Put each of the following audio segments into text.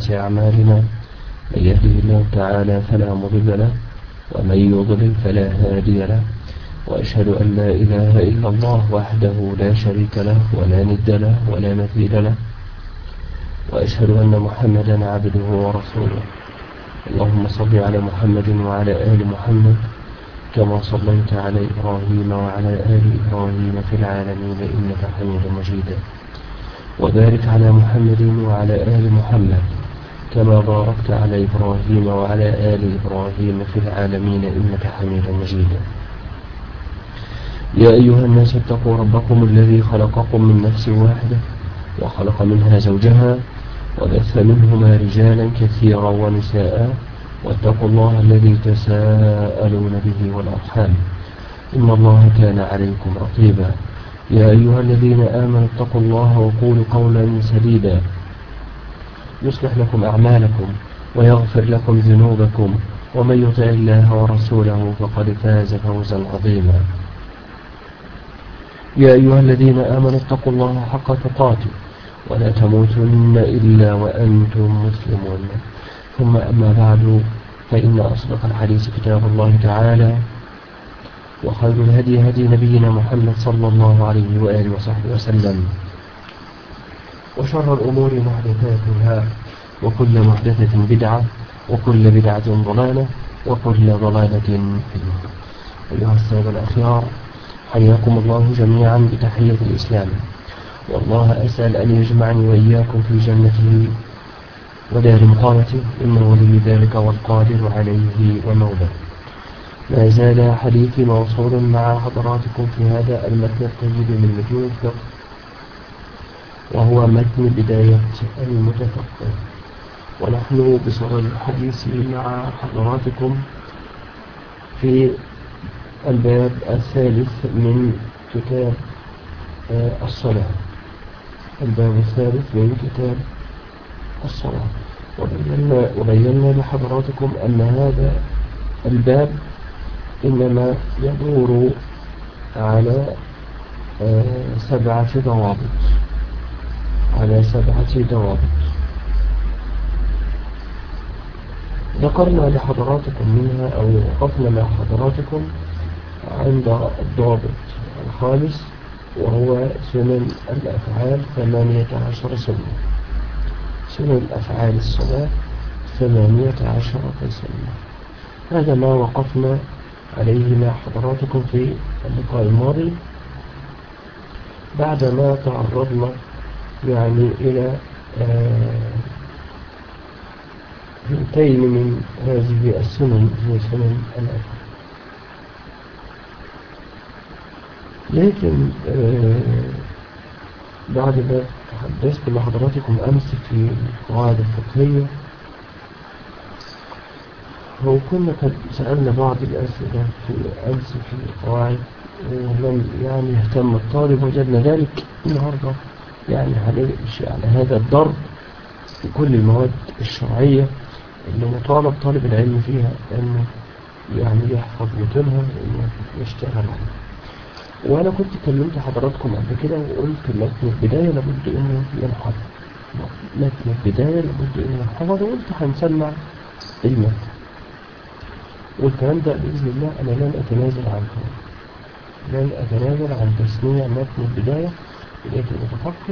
سيئات أعمالنا من يهده الله تعالى فلا مضل له ومن يضلل فلا هادي له وأشهد أن لا إله إلا الله وحده لا شريك له ولا ند له ولا مثيل له وأشهد أن محمدا عبده ورسوله. اللهم صل على محمد وعلى آل محمد كما صليت على إبراهيم وعلى آل إبراهيم في العالمين إنك حميد مجيد، وبارك على محمد وعلى آل محمد كما باركت على إبراهيم وعلى آل إبراهيم في العالمين إنك حميد مجيد. يا أيها الناس اتقوا ربكم الذي خلقكم من نفس واحدة وخلق منها زوجها وبث منهما رجالا كثيرا ونساء واتقوا الله الذي تساءلون به والأرحام إن الله كان عليكم رقيبا. يا أيها الذين آمنوا اتقوا الله وقولوا قولا سديدا يصلح لكم أعمالكم ويغفر لكم ذنوبكم ومن يطع الله ورسوله فقد فاز فوزا عظيما. يا أيها الذين آمنوا اتقوا الله حق تقاته ولا تموتن إلا وأنتم مسلمون. ثم أما بعد، فإن أصدق الحديث كتاب الله تعالى، وخير الهدي هدي نبينا محمد صلى الله عليه وآله وصحبه وسلم، وشر الأمور محدثاتها وكل محدثة بدعة وكل بدعة ضلالة وكل ضلالة في النار. أيها السادة الأخيار، حياكم الله جميعا بتحية الإسلام، والله أسأل أن يجمعني وإياكم في جنته ودار مقامته إنه ولي ذلك والقادر عليه ومولاه. ما زال حديثي موصول مع حضراتكم في هذا المتن الطيب من متون الفقه، وهو متن بداية المتفقه، ونحن بصدد الحديث مع حضراتكم في الباب الثالث من كتاب الصلاة. الباب الثالث من كتاب الصلاة، وبينا لحضراتكم أن هذا الباب إنما يدور على 7 ضوابط، ذكرنا لحضراتكم منها أو وقفنا مع حضراتكم عند الضابط الخامس، وهو سنن الأفعال 18 سنة. سنن أفعال الصلاة 18 سنة. هذا ما وقفنا عليه مع حضراتكم في اللقاء الماضي، بعدما تعرضنا إلى 2 من هذه السنن هي سنن الأفعال. لكن بعد ما تحدثت مع حضراتكم أمس في القواعد الفقهية، وكنا قد سألنا بعض الأسئلة في أمس في القواعد ولم يهتم الطالب، وجدنا ذلك النهاردة هنمشي على هذا الضرب في كل المواد الشرعية اللي مطالب طالب العلم فيها أنه يحفظ متنها وأنه يشتغل عليها. وأنا كنت كلمت حضراتكم قبل كده وقلت متن البداية لابد أنه ينحفظ، متن البداية لابد أنه ينحفظ، وقلت هنسمع المتن، والكلام ده بإذن الله أنا لن أتنازل عن تسميع متن البداية بداية المتفقه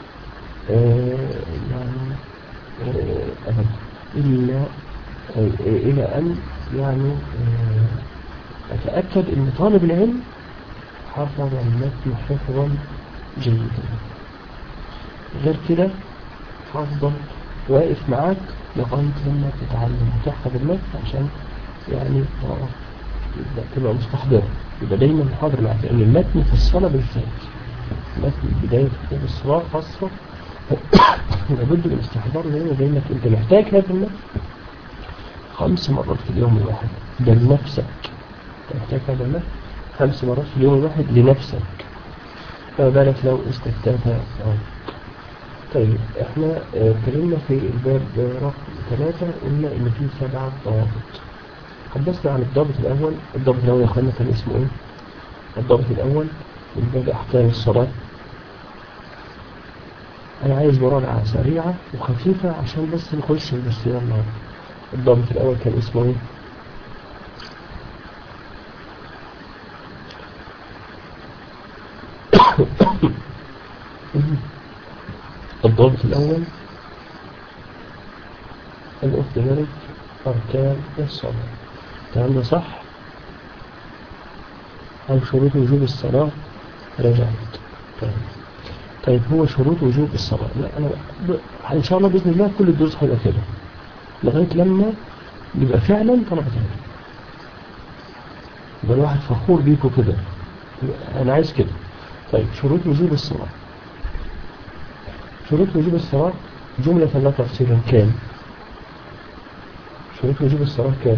أبدا، إلى أن أتأكد أن طالب العلم حفظ المتن حفظا جيدا. غير كده هفضل واقف معاك لغاية لما تتعلم وتحفظ المتن، عشان تبقى مستحضر، يبقى دايما حاضر معك، لأن المتن في الصلاة بالذات، متن البداية في كتاب الصلاة خاصة لابد من استحضار، لأنك أنت محتاج هذا المتن 5 مرات في اليوم الواحد، ده لنفسك. محتاج هذا المتن 5 مرات في اليوم الواحد لنفسك، فما بالك لو استفتاها. طيب، احنا اتكلمنا في الباب رقم 3، قلنا ان فيه 7 ضوابط. حدثنا عن الضابط الأول يا أخوانا كان اسمه ايه؟ الضابط الأول من باب أحكام الصلاة، أنا عايز مراجعة سريعة وخفيفة عشان بس نخش بس. يلا، الضابط الأول كان اسمه إيه؟ الضابط الأول الأخت ملك أركان الصلاة. الكلام ده صح؟ أو شروط وجوب الصلاة رجعت. طيب هو شروط وجوب الصلاة، لا أنا إن شاء الله بإذن الله كل الدروس هيبقى كده لغاية لما يبقى فعلا طلبة علم، يبقى الواحد فخور بيكوا كده. أنا عايز كده. طيب شروط وجوب الصلاة. شروط وجوب الصلاة جملة لا تفصيلا كام؟ شروط وجوب الصلاة كام؟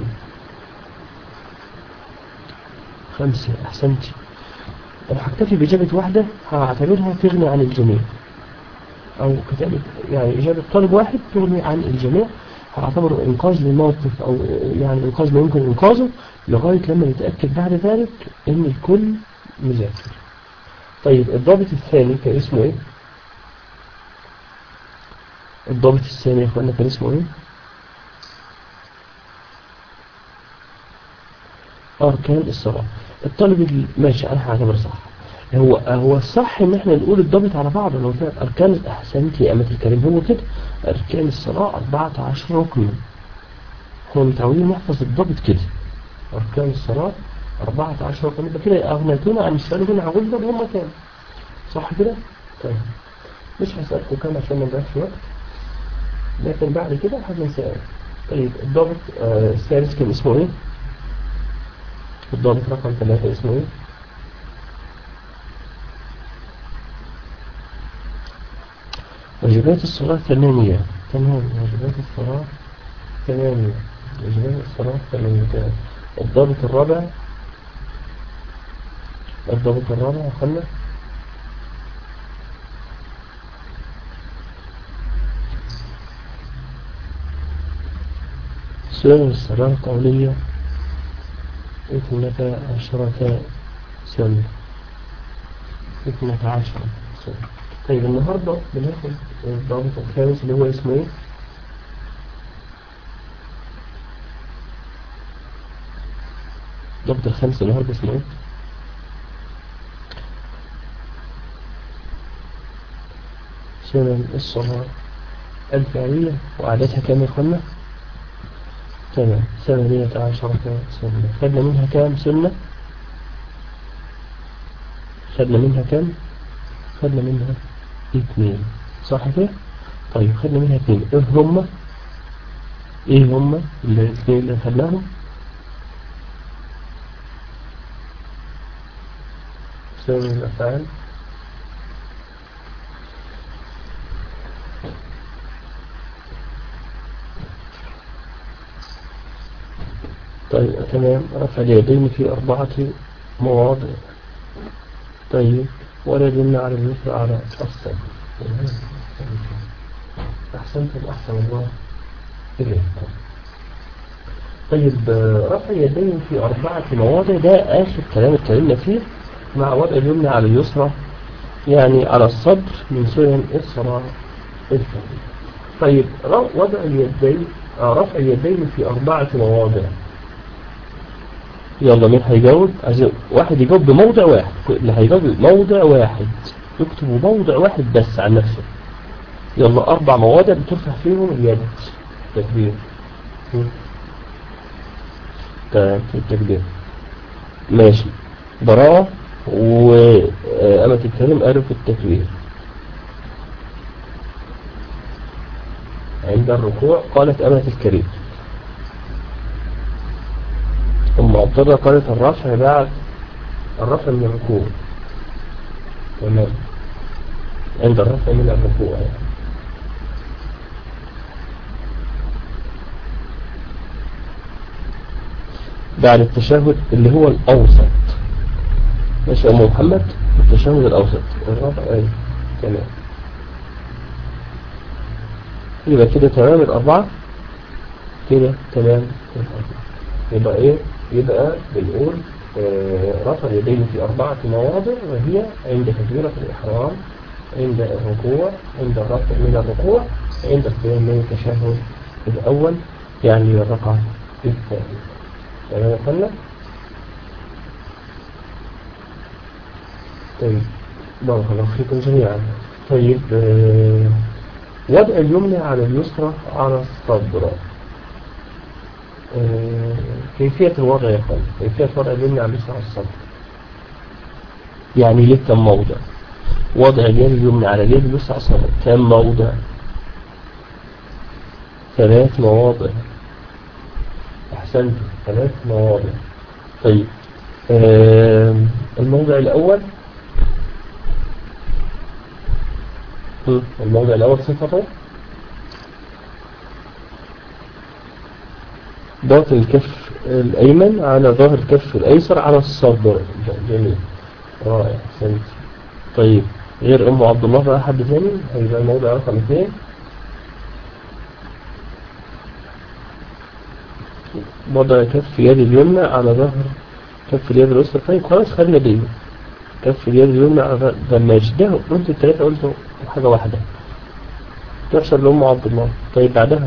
5. أحسنتي. أنا هكتفي بإجابة واحدة هعتبرها تغني عن الجميع، أو كتابة يعني إجابة طالب واحد تغني عن الجميع. هعتبره إنقاذ للموقف، أو يعني إنقاذ ما يمكن إنقاذه لغاية لما نتأكد بعد ذلك إن الكل مذاكر. طيب الضابط الثاني كان اسمه إيه؟ الضابط الثاني يا إخوانا كان اسمه إيه؟ أركان الصلاة. الطالب ماشي أنا هعتبر صح. هو الصح إن إحنا نقول الضابط على بعض. لو كانت أركان أحسنتي يا أمة الكريم، هو كده أركان الصلاة 14 ركن. إحنا متعودين نحفظ الضابط كده، أركان الصلاة 14 ركن. يبقى كده أغنيتونا عن السؤال اللي هقول ده هم كام، صح كده؟ طيب مش هسألكم كام عشان ما نضيعش وقت، لكن بعد كده هنسأل. طيب الضابط الثالث كان اسمه إيه؟ الضابط رقم 3 اسمه إيه؟ واجبات الصلاة 8. تمام، واجبات الصلاة 8. واجبات الصلاة 8. الضابط الرابع. الضابط الرابع يا أخوانا سنن الصلاة القولية 12 سنة. 12 سنة. طيب النهاردة بناخد الضابط الخامس اللي هو اسمه ايه؟ الضابط الخامس النهاردة اسمه ايه؟ سنن الصلاة الفعلية. وعددها كام يا اخوانا؟ تمام، 18 سنة. خدنا منها كام سنة؟ خدنا منها كام؟ خدنا منها 2، صح كده؟ طيب خدنا منها 2. ايه هم الاثنين اللي خدناهم؟ سنن الأفعال طيب تمام. رفع اليدين في 4 مواضع. طيب ولا يدل على اليسر على الصدر. أحسنتم، أحسن الله إليكم. طيب رفع اليدين في 4 مواضع ده آخر كلام اتكلمنا فيه، مع وضع اليمنى على اليسرى يعني على الصدر من سنن الصلاة الفعلية. طيب وضع اليدين رفع اليدين في 4 مواضع. يلا مين هيجاوب؟ واحد يجاوب بموضع واحد. اللي هيجاوب بموضع واحد يكتبوا موضع واحد بس عن نفسه. يلا 4 مواضع بترفع فيهم اليد. تكبير. التكبير ماشي. براءة وأمة الكريم قالوا في التكبير. عند الركوع قالت أمة الكريم. ثم عبدالله قالت الرفع بعد الرفع من الركوع. تمام، عند الرفع من الركوع بعد التشهد اللي هو الأوسط. ماشي يا أم محمد، التشهد الأوسط الرفع. أي تمام، يبقى كده تمام. 4 كده تمام. يبقى ايه؟ يبقى بنقول رفع اليدين في 4 مواضع، وهي عند تكبيرة الإحرام عند الركوع، عند الرفع من الركوع، عند القيام من التشهد الأول، يعني الركعة الثانية. تمام قلنا. طيب بارك الله فيكم جميعا. طيب وضع اليمنى على اليسرى على الصدر. كيفية الوضع يا أخوان، كيفية وضع اليمنى على اليسرى على الصدر، يعني ليه كم موضع؟ وضع اليد اليمنى على اليد اليسرى على الصدر كم موضع؟ 3 مواضع. أحسنت، 3 مواضع. طيب الموضع الأول، صفته ضغط الكف الأيمن على ظهر الكف الأيسر على الصدر. جميل، رائع، أحسنت. طيب غير أم عبد الله بقى حد ثاني هيبقى الموضع رقم 2. وضع كف يد اليمنى على ظهر كف اليد اليسرى. طيب خلاص خلينا دي كف اليد اليمنى على ظهر. ده ماشي، ده قلت الثلاثة، قلت حاجة واحدة تحصل لأم عبد الله. طيب بعدها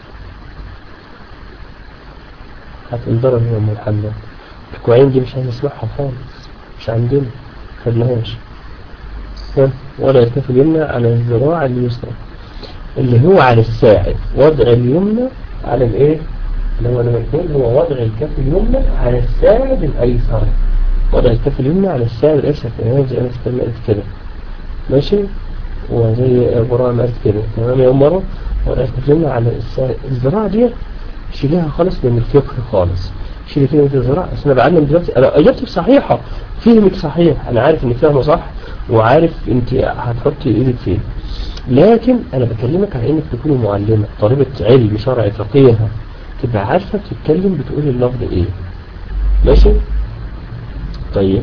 هتنضرب يا أم محمد. الكوعين دي مش هنسمعها خالص، مش عندنا، خدناهاش. وضع الكف اليمنى على الذراع اليسرى اللي هو على الساعد. وضع اليمنى على الايه اللي هو لما يكون هو وضع الكف اليمنى على الساعد الايسر. وضع الكف اليمنى على الساعد الايسر زي ما قلت كده، ماشي، وزي براءة قالت كده. تمام يا مرة. وضع الكف اليمنى على الساعد. الذراع دي شيلها خالص من الفقه خالص، شيل كلمة الذراع. انا بعلم دلوقتي، انا اجابتك صحيحة، فهمك صحيح، انا عارف انك فاهمة صح، وعارف انت هتحطي ايدك فين، لكن انا بكلمك على انك تكوني معلمة طالبة علم شرعي فقيهة، تبقى عارفة بتتكلم بتقولي اللفظ ايه. ماشي. طيب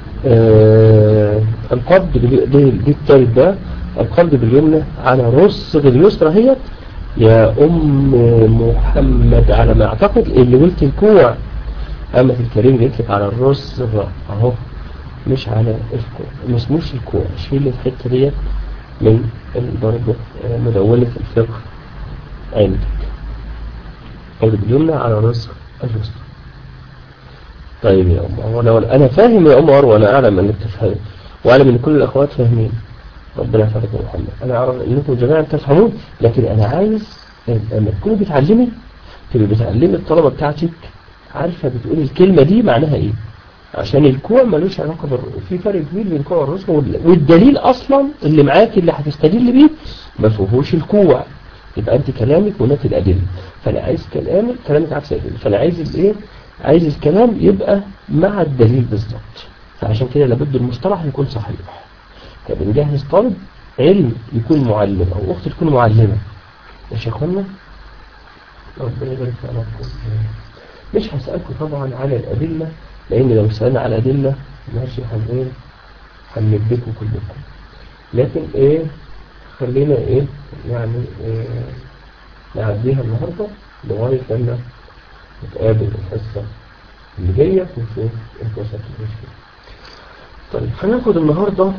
القبض دي التالت ده، القبض باليمنى على رسغ اليسرى هي يا محمد على ما اعتقد اللي قلت الكوع. اما في الكريم قلت لك على الرسغ اهو، مش على الكوع، مش الكوع. شيل الحته ديت من برضه مدونة الفقه عندك. قبض باليمنى على رسغ اليسرى. طيب يا عمر، انا فاهم يا عمر، وانا اعلم انك تفهم، واعلم ان كل الاخوات فاهمين، ربنا يحفظك يا محمد. انا اعرف انكم جميعا تفهمون، لكن انا عايز لما تكوني بتعلمي تبقي بتعلمي الطلبه بتاعتك عارفه بتقولي الكلمه دي معناها ايه، عشان الكوع ملوش علاقه في فرق كبير بين الكوع والرسغ، والدليل اصلا اللي معاكي اللي هتستدل بيه ما فيهوش الكوع، يبقى انت كلامك ونات الادله. فانا عايز كلامك عكس الادله، فانا عايز الايه، عايز الكلام يبقى مع الدليل بالظبط. فعشان كده لابد المصطلح يكون صحيح. فبنجهز طالب علم يكون معلم او اخت تكون معلمه. ماشي يا اخوانا، ربنا يبارك في عمركم. مش هسألكم طبعا على الادله، لان لو سألنا على الادله ماشي هنلبكم كلكم، لكن ايه خلينا ايه يعني نعديها النهارده لغايه لما نتقابل الحصه اللي جايه ونشوف انتوا وصلتوا لإيه. طيب هناخد النهارده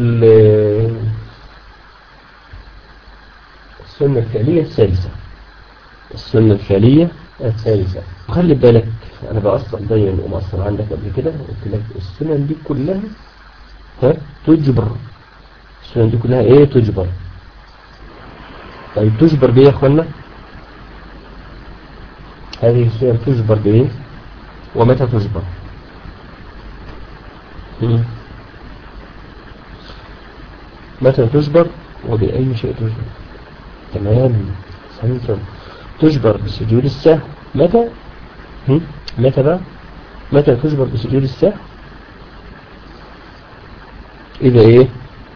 السنة الفعلية الثالثة. السنة الفعلية الثالثة. خلي بالك أنا بأصل دايما ومأصل عندك قبل كده، قلت لك السنن دي كلها تجبر. السنن دي كلها إيه؟ تجبر. طيب تجبر بإيه يا أخوانا؟ هذه السنن تجبر بإيه؟ ومتى تجبر؟ متى تجبر وبأي شيء تجبر؟ تمام، سنتم. تجبر بسجود السهو. متى؟ متى بقى؟ متى تجبر بسجود السهو؟ إذا إيه؟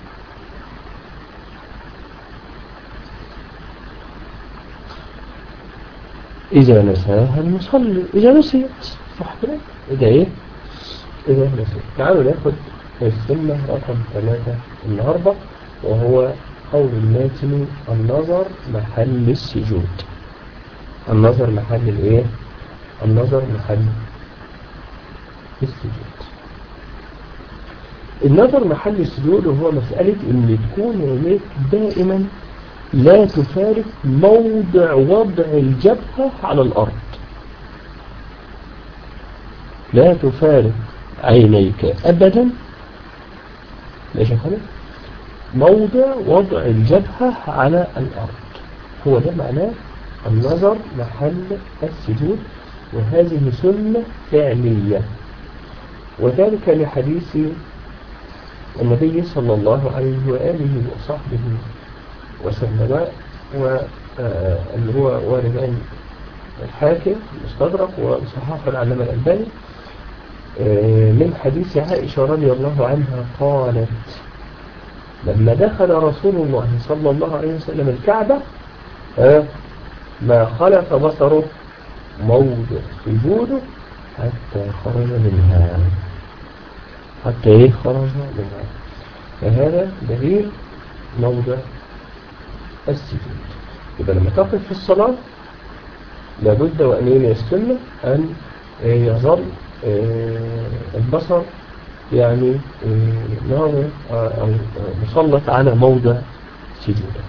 إذا نساها المصلي، إذا نسيت، صح كده؟ إذا إيه؟ إذا نسيت. تعالوا ناخد السنة رقم 3 النهاردة، وهو قول الماتن النظر محل السجود. النظر محل الايه؟ النظر محل السجود. النظر محل السجود وهو مسألة ان تكون عينيك دائما لا تفارق موضع وضع الجبهة على الأرض، لا تفارق عينيك أبدا ليش خالص موضع وضع الجبهة على الأرض. هو ده معناه النظر محل السجود، وهذه سنة فعلية، وذلك لحديث النبي صلى الله عليه وآله وصحبه وسلم، واللي هو وارد الحاكم المستدرك وصححه العلامة الألباني من حديث عائشة رضي الله عنها قالت: لما دخل رسول الله صلى الله عليه وسلم الكعبة ما خلف بصره موضع سجوده حتى خرج منها، حتى خرج منها. فهذا دليل موضع السجود. يبقى لما تقف في الصلاة لابد وأن يستمر أن يظل البصر يعني ناظر أو مسلط على موضع سجوده.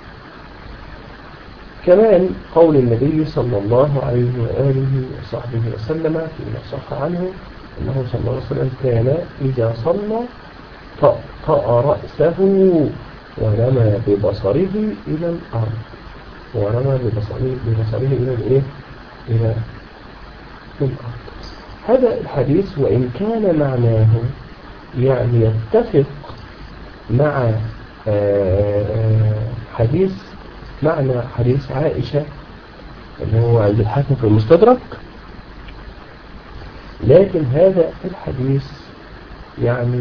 كمان قول النبي صلى الله عليه وآله وصحبه وسلم فيما صح عنه أنه صلى الله عليه وسلم كان إذا صلى طأطأ رأسه ورمى ببصره إلى الأرض، ورمى ببصره إلى الإيه؟ إلى الأرض. هذا الحديث وإن كان معناه يعني يتفق مع معنى حديث عائشة اللي هو عند الحاكم في المستدرك، لكن هذا الحديث يعني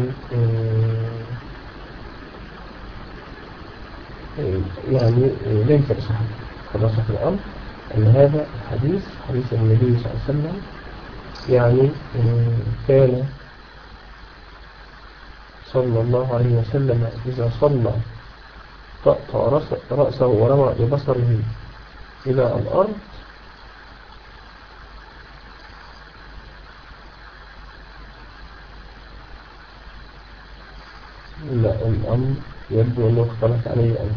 ليس بصحيح. خلاصة في الأمر أن هذا الحديث حديث النبي صلى الله عليه وسلم يعني كان صلى الله عليه وسلم إذا صلى طأطأ رأسه ورمى ببصره إلى الأرض لا الأمر يبدو أنه اختلف عليه أمر.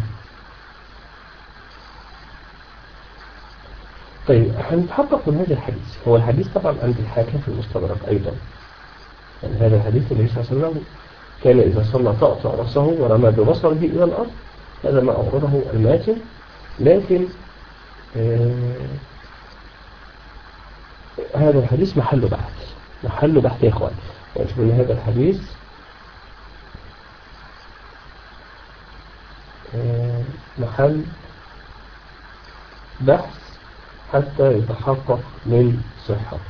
طيب هنتحقق من هذا الحديث. هو الحديث طبعا عند الحاكم في المستدرك أيضا، يعني هذا الحديث النبي صلى الله عليه وسلم كان إذا صلى طأطأ رأسه ورمى ببصره إلى الأرض، هذا ما أورده الماتن. لكن هذا الحديث محله بحث يا إخوان. وأشوف أن هذا الحديث محل بحث حتى يتحقق من صحة،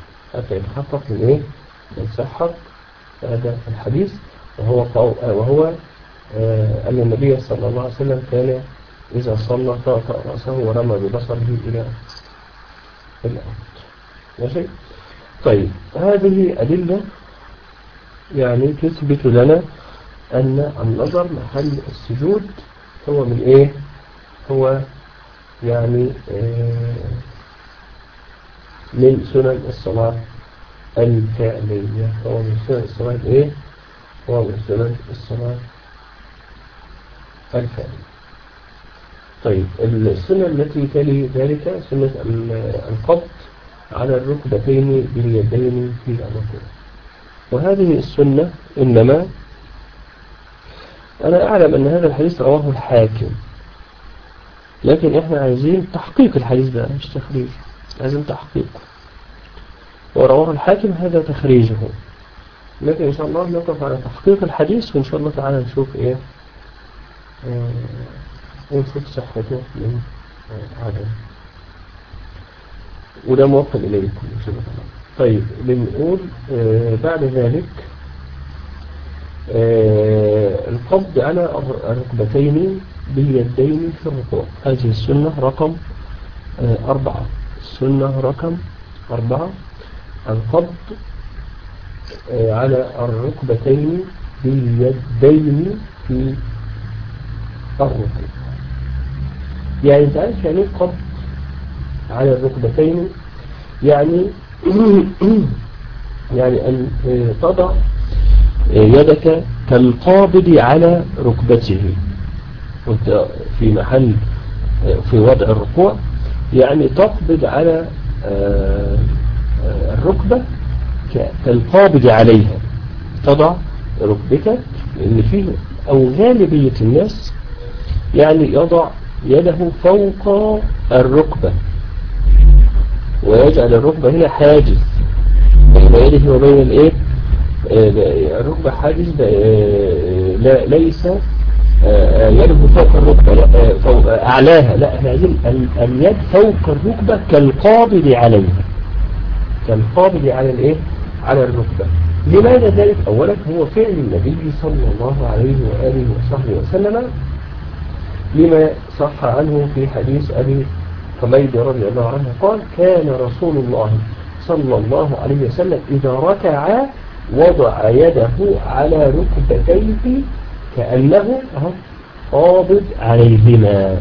من صحة هذا الحديث، وهو أن النبي صلى الله عليه وسلم كان إذا صلى طأطأ رأسه ورمى ببصره إلى الأرض. ماشي؟ طيب هذه أدلة يعني تثبت لنا أن النظر محل السجود هو من إيه؟ هو يعني من سنن الصلاة الفعلية. هو من سنن الصلاة إيه؟ هو من سنن الصلاة الفعلية. طيب السنة التي تلي ذلك سنة القبض على الركبتين باليدين في الركوع. وهذه السنة إنما أنا أعلم أن هذا الحديث رواه الحاكم، لكن إحنا عايزين تحقيق الحديث ده مش تخريج، لازم تحقيق. ورواه الحاكم هذا تخريجه، لكن إن شاء الله نقف على تحقيق الحديث، وإن شاء الله تعالى نشوف إيه ونشوف صحته من عدم، وده موصل إليكم إن شاء الله. طيب بنقول بعد ذلك القبض على الركبتين باليدين في الركوع. هذه السنة رقم 4. السنة رقم 4 القبض على الركبتين باليدين في الركوع. يعني انت عارف يعني القبض على الركبتين؟ يعني يعني أن تضع يدك كالقابض على ركبته، وانت في محل في وضع الركوع، يعني تقبض على الركبة كالقابض عليها، تضع ركبتك، لأن فيه أو غالبية الناس يعني يضع يده فوق الركبة ويجعل الركبة هنا حاجز بين يده وبين الايه الركبة، حاجز ليس يده فوق الركبة فوق أعلاها، لا احنا عايزين اليد فوق الركبة كالقابض عليها، كالقابض على الايه على الركبة. لماذا ذلك؟ أولا هو فعل النبي صلى الله عليه وآله وصحبه وسلم، لما صح عنه في حديث أبي حميد رضي الله عنه قال: كان رسول الله صلى الله عليه وسلم إذا ركع وضع يده على ركبتيه كأنه قابض عليهما،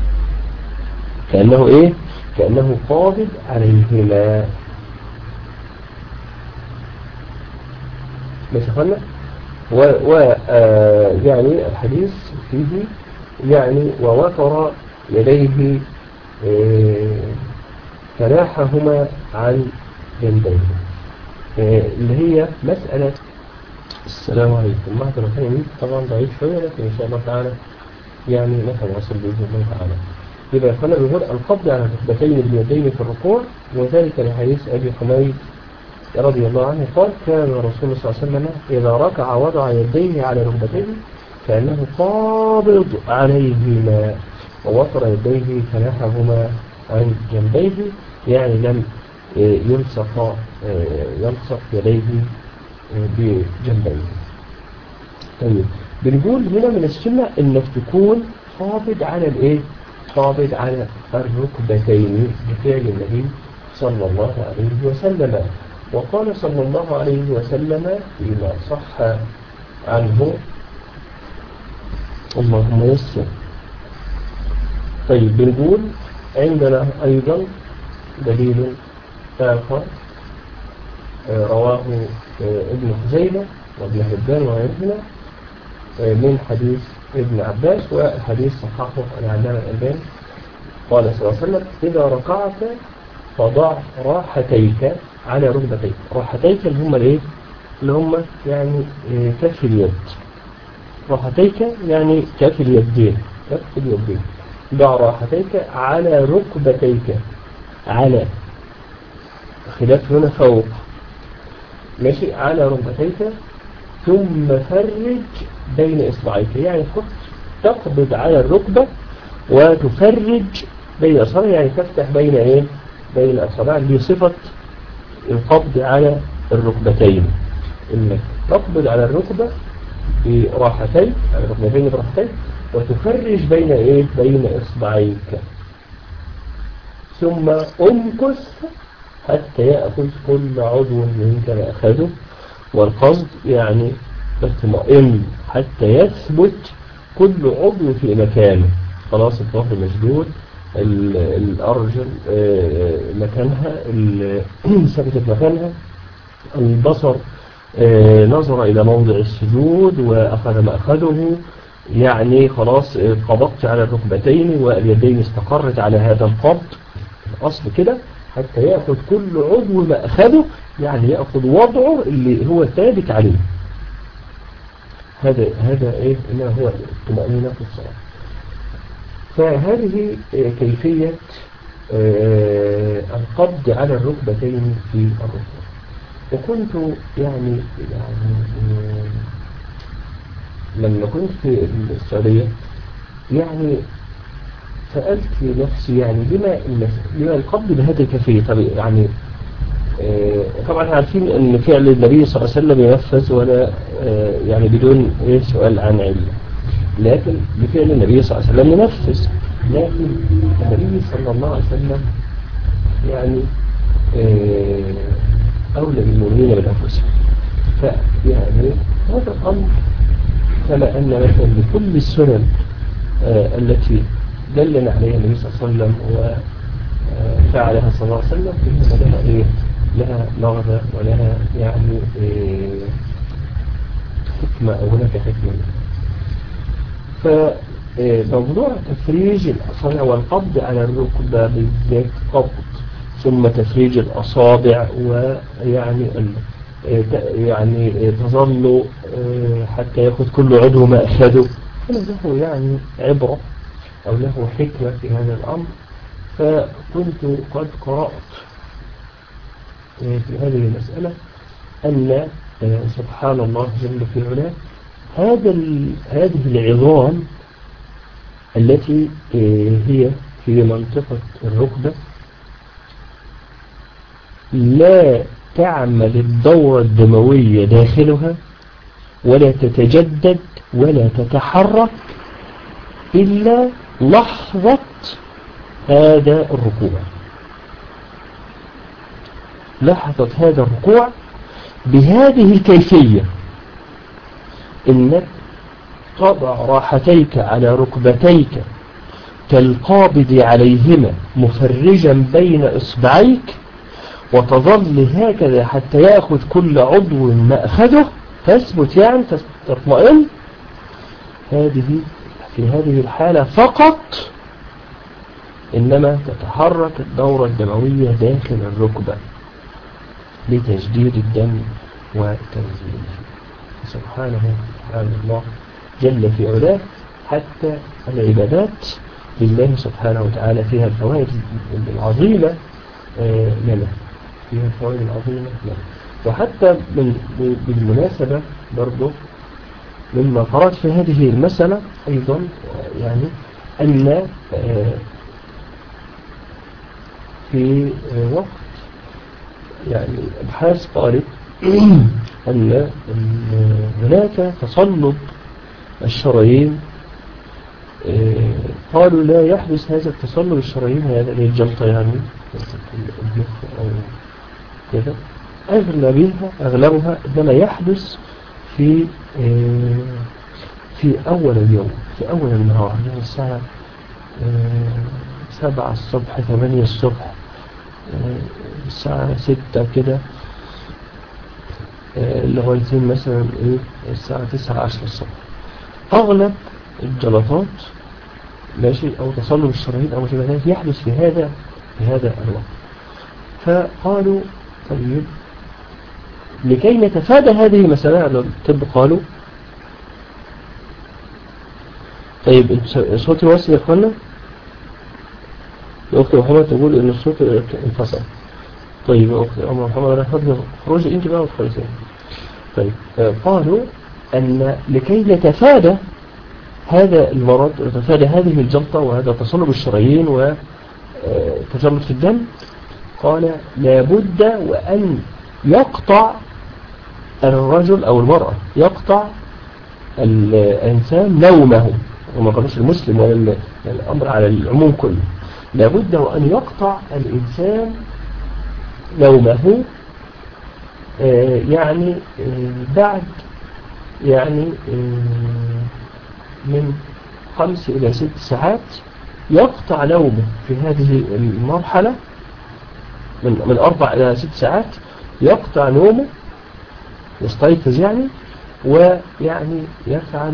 كأنه إيه؟ كأنه قابض عليهما. ماشي خلنا يعني الحديث فيه يعني ووتر يديه تلاحهما عن جنبيه، اللي هي مسألة السلام عليكم. معذرة ثانية طبعا ضعيف شوية، لكن إن شاء الله تعالى يعني نتواصل بإذن الله تعالى. يبقى يقولنا بيقول القبض على الركبتين اليدين في الركوع، وذلك لحديث أبي حميد رضي الله عنه قال: كان رسول الله صلى الله عليه وسلم إذا ركع وضع يديه على ركبتيه كأنه قابض عليهما، ووتر يديه تلاحهما عن جنبيه، يعني لم يلصق يديه بجنبيه. طيب بنقول هنا من السنة انك تكون قابض على الايه؟ قابض على الركبتين بفعل النبي صلى الله عليه وسلم. وقال صلى الله عليه وسلم فيما صح عنه: اللهم يسر. طيب بنقول عندنا أيضا دليل آخر رواه ابن خزيمة وابن حبان وغيرهما من حديث ابن عباس، والحديث صححه العلامة الألباني. قال صلى الله عليه وسلم: إذا ركعت فضع راحتيك على ركبتيك. راحتيك اللي هم الايه؟ اللي هم يعني كف اليد. راحتيك يعني كف اليدين، كف اليدين. ضع راحتيك على ركبتيك، على خلاف هنا فوق، ماشي، على ركبتيك، ثم فرج بين إصبعيك، يعني تقبض على الركبة وتفرج بين أصابعك، يعني تفتح بين ايه؟ بين الأصابع، بصفة القبض على الركبتين، انك تقبض على الركبة براحتين، على الركبتين براحتين، وتفرج بين ايه؟ بين اصبعيك، ثم امكث حتى يأخذ كل عضو منك ما أخذه. والقصد يعني تطمئن حتى يثبت كل عضو في مكانه، خلاص الظهر مشدود، الأرجل مكانها، ثبتت مكانها، البصر نظر إلى موضع السجود وأخذ ما أخذه، يعني خلاص قبضت على الركبتين واليدين استقرت على هذا القبض الأصل كده، حتى يأخذ كل عضو ما أخذه، يعني يأخذ وضعه اللي هو ثابت عليه. هذا إيه؟ إنه هو الطمأنينة في الصلاة. فهذه كيفية القبض على الركبتين في الركوع. وكنت يعني لما كنت في السعودية يعني سألت نفسي يعني لما القبض بهذه الكيفية؟ طب يعني طبعا عارفين ان فعل النبي صلى الله عليه وسلم ينفذ ولا يعني بدون سؤال عن علم، لكن بفعل النبي صلى الله عليه وسلم ينفذ، لكن النبي صلى الله عليه وسلم يعني أولى بالمؤمنين بالأنفسهم. فيعني هذا الأمر كما أن مثلا لكل السنن التي دلنا عليها النبي صلى الله عليه وسلم وفعلها صلى الله عليه وسلم، فإنها لها مغزى ولها يعني حكمة أو هناك حكمة. فموضوع تفريج الأصابع والقبض على الركبة بالذات قبض، ثم تفريج الأصابع، ويعني يعني تظل حتى يأخذ كل عضو ما أخذه، له يعني عبرة أو له حكمة في هذا الأمر. فكنت قد قرأت في هذه المسألة أن سبحان الله جل في علاه هذه العظام التي هي في منطقة الركبة لا تعمل الدورة الدموية داخلها ولا تتجدد ولا تتحرك إلا لحظة هذا الركوع. لحظة هذا الركوع بهذه الكيفية، إنك تضع راحتيك على ركبتيك كالقابض عليهما مفرجا بين إصبعيك، وتظل هكذا حتى يأخذ كل عضو ما أخذه، تثبت يعني تطمئن. في هذه الحالة فقط إنما تتحرك الدورة الدموية داخل الركبة لتجديد الدم وتنزيله. سبحانه الله جل في علاه. حتى العبادات لله سبحانه وتعالى فيها الفوائد العظيمة لنا، فيها الفوائد العظيمة لنا. وحتى بالمناسبة برضو مما قرأت في هذه المسألة أيضا يعني أن في وقت يعني أبحاث قالت أن هناك تصلب الشرايين. قالوا لا يحدث هذا التصلب الشرايين، هذا للجلطة يعني أو كده، أغلبها إنما يحدث في أول اليوم، في أول النهار، يعني الساعة 7 الصبح 8 الصبح، الساعة 6 كده لغاية مثلا الساعة 9 10 الصبح. أغلب الجلطات ماشي أو تصلب الشرايين أو شبه ذلك يحدث في هذا الوقت. فقالوا طيب لكي نتفادى هذه المسألة الطب قالوا طيب صوتي واصل يا اخوانا؟ يا أختي محمد تقول إن الصوت انفصل. طيب يا أختي محمد أنا فضل خروجي أنت بقى وتخلصين. طيب قالوا أن لكي نتفادى هذا المرض ونتفادى هذه الجلطة وهذا تصلب الشرايين وتجلط في الدم، قال لابد وأن يقطع الرجل أو المرأة، يقطع الإنسان نومه، وما قالوش المسلم ولا الأمر على العموم كله، لابد وأن يقطع الإنسان نومه يعني بعد يعني من 5 إلى 6 ساعات يقطع نومه في هذه المرحلة، من 4 إلى 6 ساعات يقطع نومه، يستيقظ يعني، ويعني يفعل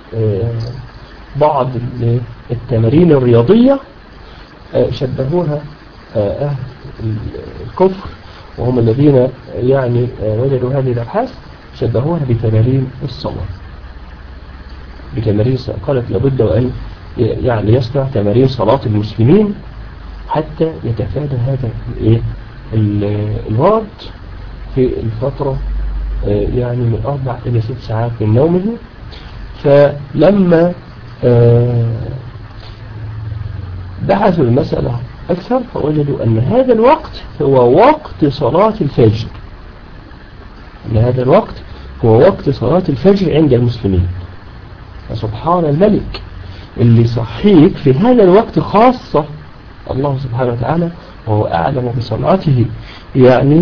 بعض التمارين الرياضية شبهوها أهل الكفر وهم الذين يعني وجدوا هذه الأبحاث، شبهوها بتمارين الصلاة، بتمارين قالت لابد وأن يعني يصنع تمارين صلاة المسلمين حتى يتفادى هذا الورد في الفترة يعني من 4 إلى 6 ساعات من نومه. فلما بحثوا المسألة أكثر فوجدوا أن هذا الوقت هو وقت صلاة الفجر، أن هذا الوقت هو وقت صلاة الفجر عند المسلمين. فسبحان الملك اللي صحيك في هذا الوقت خاصة الله سبحانه وتعالى وهو أعلم بصلاته، يعني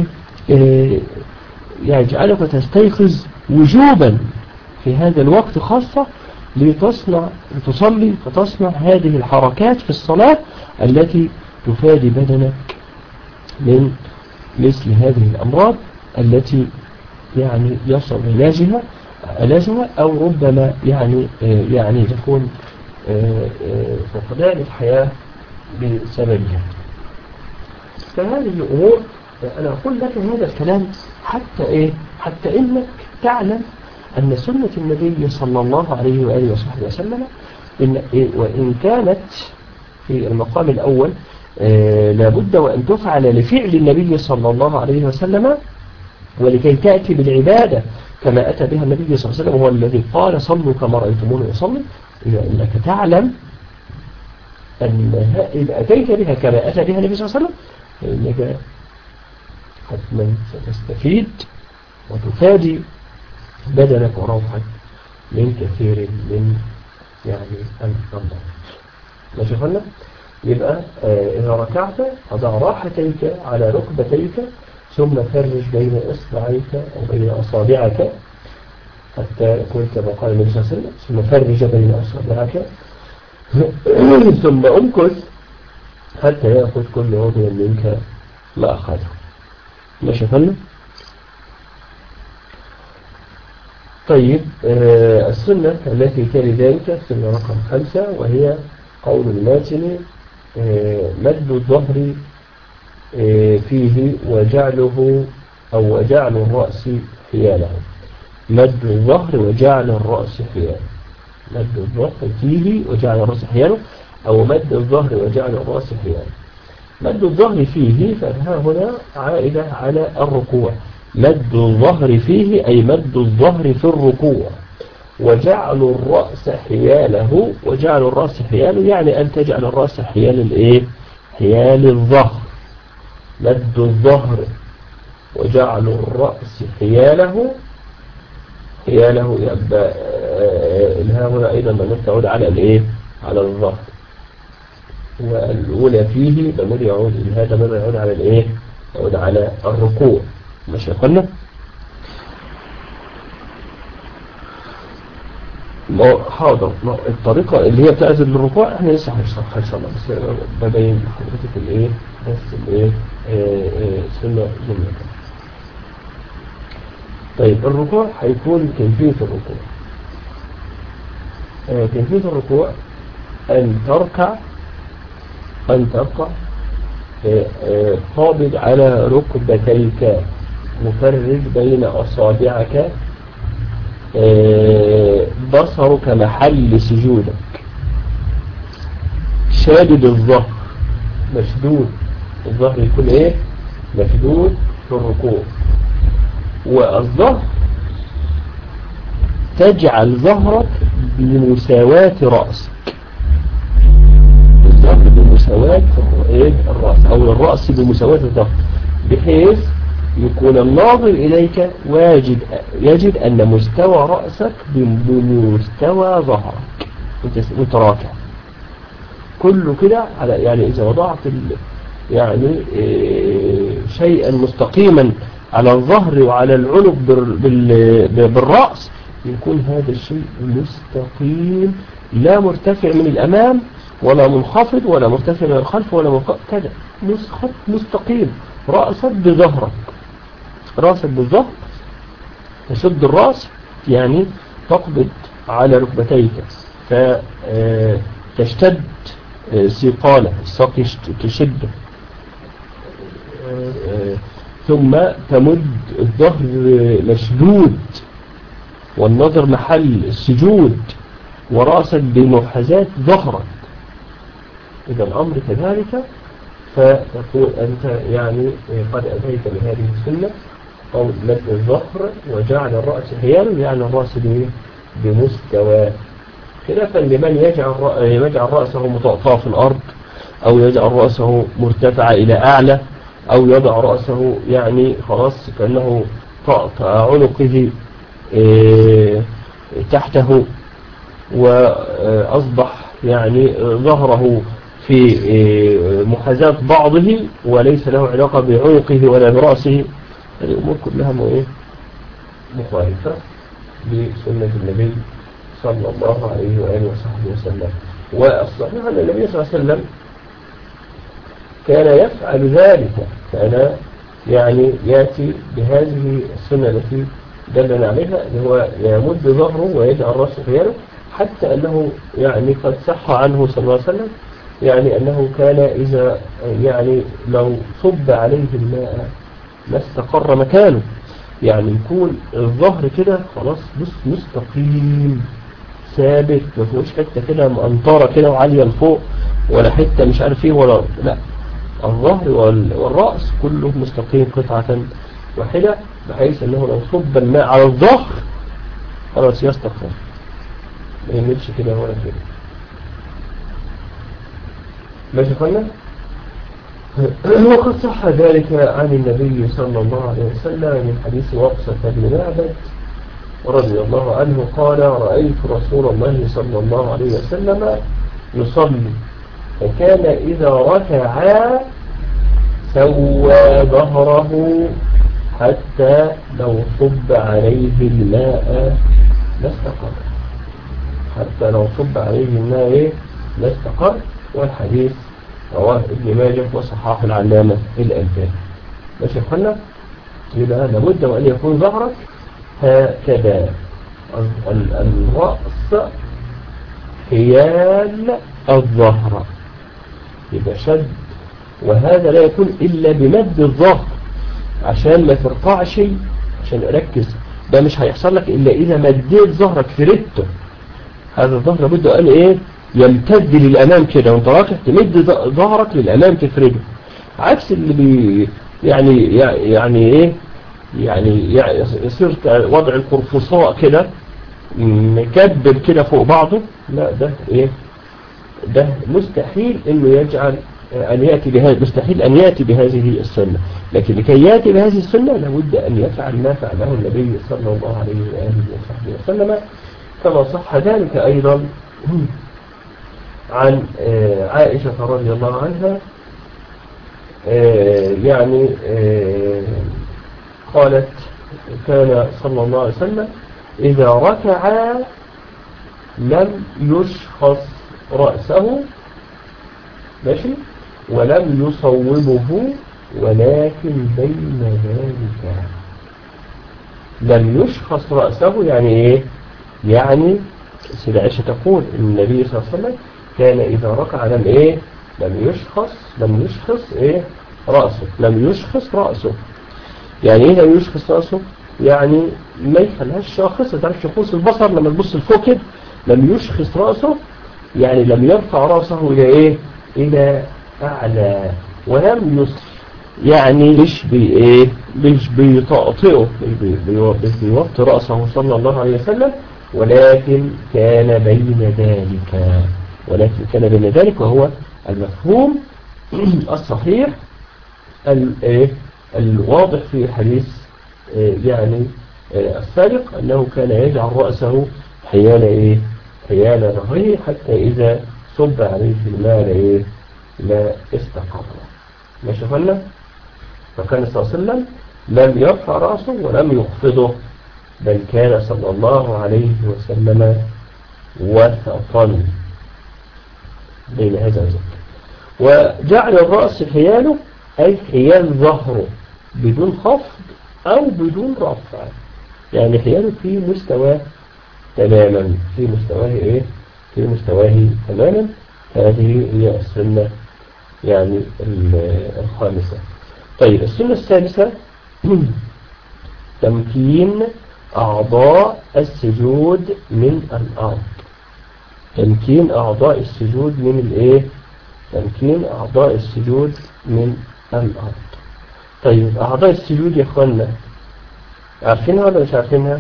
يجعلك تستيقظ وجوبا في هذا الوقت خاصة لتصلي فتصنع هذه الحركات في الصلاة التي تفادي بدنك من مثل هذه الأمراض التي يعني يصل علاجها ألزمة، أو ربما يعني تكون فقدان الحياة بسببها. فهذه الأمور أنا أقول لك هذا الكلام حتى إنك تعلم أن سنة النبي صلى الله عليه وآله وصحبه وسلم وإن كانت في المقام الأول لابد وأن تفعل لفعل النبي صلى الله عليه وسلم ولكي تأتي بالعبادة كما أتى بها النبي صلى الله عليه وسلم، هو الذي قال صلوا كما رأيتموني أصلي. إذا إنك تعلم أن إذا أتيت بها كما أتى بها النبي صلى الله عليه وسلم فإنك حتما ستستفيد وتفادي بدنك وروحك من كثير من الأمر. ماشي قلنا؟ يبقى إذا ركعت أضع راحتيك على ركبتيك ثم فرج بين إصبعيك أو بين أصابعك حتى يكون كما قال النبي صلى الله عليه وسلم، ثم فرج بين أصابعك ثم أمكث حتى يأخذ كل عضو منك ما أخذه. ماشي قلنا؟ طيب السنة التي تلي ذلك السنة رقم 5، وهي قول الماتن مد الظهر فيه وجعله أو وجعل الرأس حياله. مد الظهر وجعل الرأس حياله. مد الظهر فيه وجعل الرأس حياله، أو مد الظهر وجعل الرأس حياله. مد الظهر فيه فها هنا عائدة على الركوع. مد الظهر فيه أي مد الظهر في الركوع، وجعل الرأس حياله. وجعل الرأس حياله يعني أن تجعل الرأس حيال حيال الظهر. مد الظهر وجعل الرأس حياله يبقى الها هنا أيضا من تعود على على الظهر. والأولى فيه ضمير يعود هذا ضمير يعود على يعود على الركوع. ماشي قلنا؟ حاضر. الطريقة اللي هي بتأذن للركوع احنا لسه هنشرحها ان شاء الله، بس ببين لحضرتك سنة جملة. طيب الركوع هيكون كيفية الركوع. كيفية الركوع أن تركع قابض على ركبتيك، مفرج بين أصابعك، بصرك محل سجودك، شادد الظهر مشدود. الظهر يكون مشدود في الركوع. والظهر تجعل ظهرك بمساواة رأسك. الظهر بمساواة الرأس، أو الرأس بمساواة الظهر، بحيث يكون الناظر إليك يجد أن مستوى رأسك بمستوى ظهرك وانت راكع. كله كده على إذا وضعت شيئا مستقيما على الظهر وعلى العنق بالرأس، يكون هذا الشيء مستقيم، لا مرتفع من الأمام ولا منخفض ولا مرتفع من الخلف ولا منخفض، كده مستقيم. رأسك بظهرك، رأسك بالظهر، تشد الرأس يعني تقبض على ركبتيك فتشتد سيقالة الساق تشد، ثم تمد الظهر مشدود والنظر محل السجود ورأسك بمحاذاة ظهرك. إذا الأمر كذلك، فتكون أنت قد أتيت بهذه السنة، أو مد الظهر وجعل الرأس حياله، يعني الرأس بمستوى، خلافا لمن يجعل رأسه مطأطأ في الأرض، أو يجعل رأسه مرتفع إلى أعلى، أو يضع رأسه خلاص كأنه طأطأ عنقه تحته، وأصبح ظهره في محاذاة بعضه وليس له علاقة بعنقه ولا برأسه. الأمور كلها مخالفة بسنة النبي صلى الله عليه وآله وصحبه وسلم. والصحيح أن النبي صلى الله عليه وسلم كان يفعل ذلك، كان يأتي بهذه السنة التي دلنا عليها اللي هو يمد ظهره ويجعل رأسه خياله، حتى أنه يعني قد صح عنه صلى الله عليه وسلم يعني أنه كان إذا يعني لو صب عليه الماء ما استقر مكانه، يعني يكون الظهر كده خلاص مستقيم ثابت، ما فيهوش حته كده مقنطره كده وعاليه لفوق، ولا حته مش عارف ايه ولا لا، الظهر والراس كله مستقيم قطعه واحده، بحيث انه لو صب الماء على الظهر خلاص يستقر، ما يملش كده ولا كده. ماشي قلنا. وقد صح ذلك عن النبي صلى الله عليه وسلم من حديث وقصة بن معبد رضي الله عنه قال: رأيت رسول الله صلى الله عليه وسلم يصلي فكان إذا ركع سوى ظهره حتى لو صب عليه الماء لاستقر، حتى لو صب عليه الماء لاستقر. والحديث رواه ابن ماجه وصححه العلامة الألباني. ماشي يا اخوانا، يبقى لابد وأن يكون ظهرك هكذا، الرأس حيال الظهر، يبقى شد، وهذا لا يكون إلا بمد الظهر عشان ما ترفعش، عشان أركز، ده مش هيحصل لك إلا إذا مديت ظهرك فردته. هذا الظهر لابد أن إيه يمتد للأمام كده، وانت راكع تمد ظهرك للأمام تفرده، عكس اللي يعني ايه يعني يصير وضع القرفصاء كده مكبر كده فوق بعضه. لا ده ايه، ده مستحيل انه يجعل ان يأتي بهذا، مستحيل ان يأتي بهذه السنة. لكن لكي يأتي بهذه السنة لابد ان يفعل ما فعله النبي صلى الله عليه وآله وصحبه وسلم، كما صح ذلك ايضا عن عائشة رضي الله عنها يعني قالت: كان صلى الله عليه وسلم إذا ركع لم يشخص رأسه، ماشي، ولم يصوبه، ولكن بين ذلك. لم يشخص رأسه يعني ايه؟ يعني سيدة عائشة تقول ان النبي صلى الله عليه وسلم كان إذا ركع لم يشخص إيه رأسه، لم يشخص رأسه. يعني إيه لم يشخص رأسه؟ يعني ما يخليهاش شاخصة، تعرف شخوص البصر لما تبص لفوق كده. لم يشخص رأسه يعني لم يرفع رأسه إلى إيه؟ إلى أعلى. ولم يصف يعني مش بيطأطئه، مش بيوطي رأسه صلى الله عليه وسلم، ولكن كان بين ذلك، وهو المفهوم الصحيح الواضح في الحديث يعني السابق، أنه كان يجعل رأسه حيال ظهره حتى إذا صب عليه الماء لا استقر. ماشي قلنا. فكان صلى الله عليه وسلم لم يرفع رأسه ولم يخفضه، بل كان صلى الله عليه وسلم وسطا بين هذا وذاك. وجعل الرأس حياله أي حيال ظهره بدون خفض أو بدون رفع، يعني حياله في مستواه تماما، في مستواه تماما. هذه هي السنة يعني الخامسة. طيب السنة السادسة تمكين أعضاء السجود من الأرض. تمكين أعضاء السجود من الأرض. طيب أعضاء السجود يا أخوانا عارفينها ولا مش عارفينها؟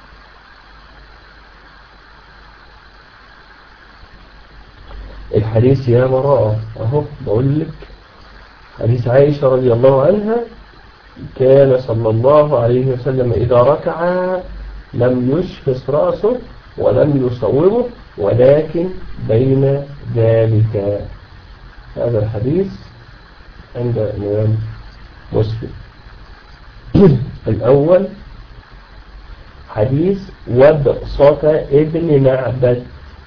الحديث يا براءة أهو بقول لك، حديث عائشة رضي الله عنها: كان صلى الله عليه وسلم إذا ركع لم يشخص رأسه ولم يصوبه، ولكن بين ذلك. هذا الحديث عند الإمام مسلم. الأول حديث وبصة ابن معبد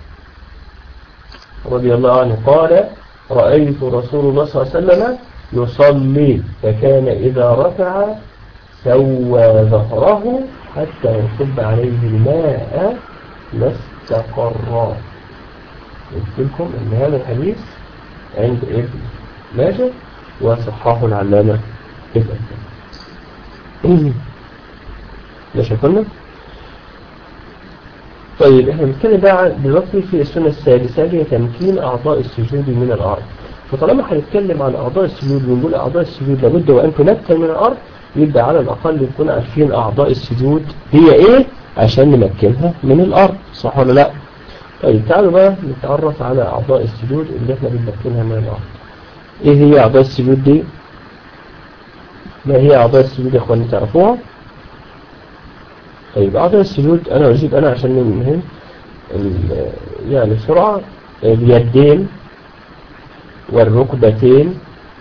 رضي الله عنه قال: رأيت رسول الله صلى الله عليه وسلم يصلي فكان إذا ركع سوى ظهره حتى يصب عليه الماء لاستقر. قلت لكم ان هذا الحديث عند ابن ماجه وصححه العلامة ابن الباني. ماشي قلنا. طيب احنا بنتكلم بقى دلوقتي في السنة السادسة هي تمكين اعضاء السجود من الارض. فطالما هنتكلم عن اعضاء السجود ونقول اعضاء السجود لابد وان تمكن من الارض، يبقى على الاقل نكون عارفين اعضاء السجود هي ايه عشان نمكنها من الارض، صح ولا لا؟ طيب تعالوا بقى نتعرف على اعضاء السجود اللي احنا بنمكنها من الارض. ايه هي اعضاء السجود دي؟ ما هي اعضاء السجود يا اخواني تعرفوها؟ طيب أعضاء السجود أنا أجيب أنا عشان نمهم يعني بسرعة: اليدين والركبتين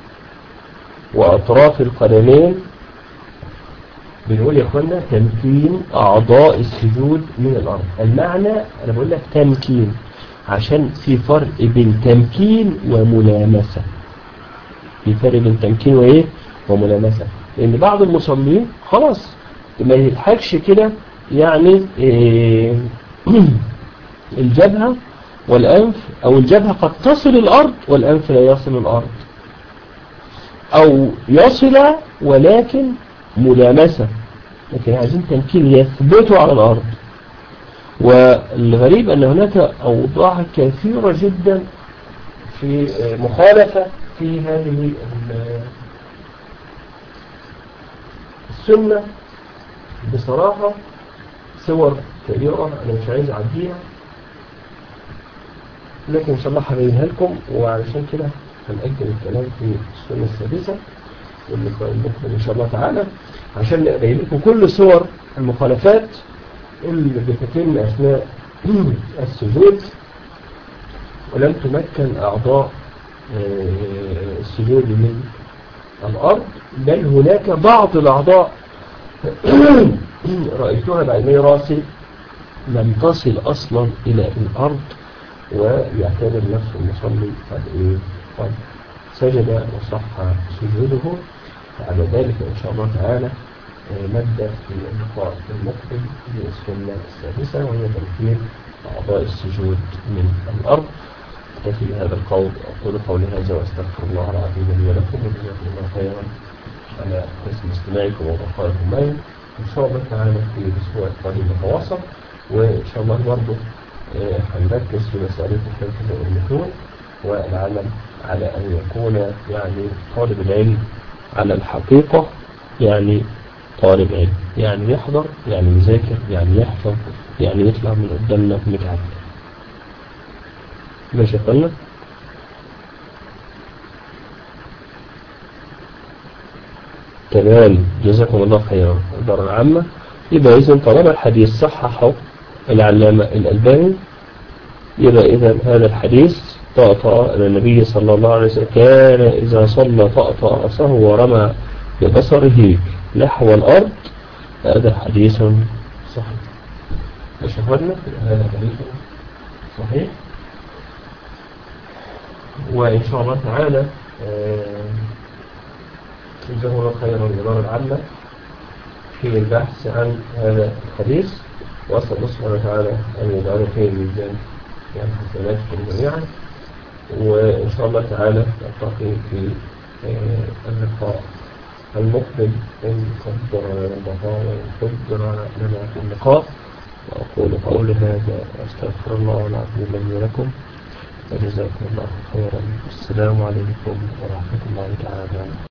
وأطراف القدمين. بنقول يا أخوانا تمكين أعضاء السجود من الأرض. المعنى أنا بقول لك تمكين عشان في فرق بين تمكين وملامسة. في فرق بين تمكين وإيه وملامسة. لأن بعض المصلين خلاص ما يلحقش كده يعني الجبهة والأنف، أو الجبهة قد تصل الأرض والأنف لا يصل الأرض، أو يصل ولكن ملامسة، لكن عايزين تمكين يثبتوا على الأرض. والغريب أن هناك أوضاع كثيرة جدا في مخالفة في هذه السنة بصراحة. صور كبيرة أنا مش عايز أعديها، لكن إن شاء الله هبينها لكم. وعلشان كده هنأجل الكلام في السنة السادسة واللقاء المقبل إن شاء الله تعالى عشان نبين لكم كل صور المخالفات اللي بتتم أثناء السجود ولم تمكن أعضاء السجود من الأرض، بل هناك بعض الأعضاء رأيتها بعيني راسي لم تصل أصلا إلى الأرض، ويعتبر نفسه المصلي قد سجد وصح سجوده. على ذلك إن شاء الله تعالى نبدأ في اللقاء المقبل بالسنة السادسة وهي تمكين أعضاء السجود من الأرض. أكتفي بهذا القول، أقول قولي هذا وأستغفر الله العظيم لي ولكم، وجزاكم الله خيرا على حسن استماعكم وبقائكم معي. إن شاء الله تعالى في الأسبوع القادم نتواصل، وإن شاء الله برضه هنركز في مسألة الحفظ والمتون والعمل على أن يكون يعني طالب العلم على الحقيقة، يعني طالب علم، يعني يحضر، يعني يذاكر، يعني يحفظ، يعني يطلع من قدامنا متعب. ماشي يا اخوانا؟ تمام، جزاكم الله خيرا. الدار العامة يبقى إذن طالما الحديث صححه العلامة الألباني، يبقى إذن هذا الحديث طأطأ النبي صلى الله عليه وسلم كان إذا صلى طأطأ رأسه ورمى ببصره نحو الأرض. هذا حديث صحيح. فشهدنا هذا حديث صحيح. وإن شاء الله تعالى جزاه الله خيرا الإدارة العامة في البحث عن هذا الحديث، وأسأل الله سبحانه وتعالى أن يجعله في الميزان يعني حسناتكم جميعا. وإن شاء الله تعالى نلتقي في اللقاء المقبل إن قدر لنا البقاء وإن قدر لنا في اللقاء. وأقول قولي هذا وأستغفر الله العظيم لي ولكم، وجزاكم الله خيرا. السلام عليكم ورحمة الله تعالى.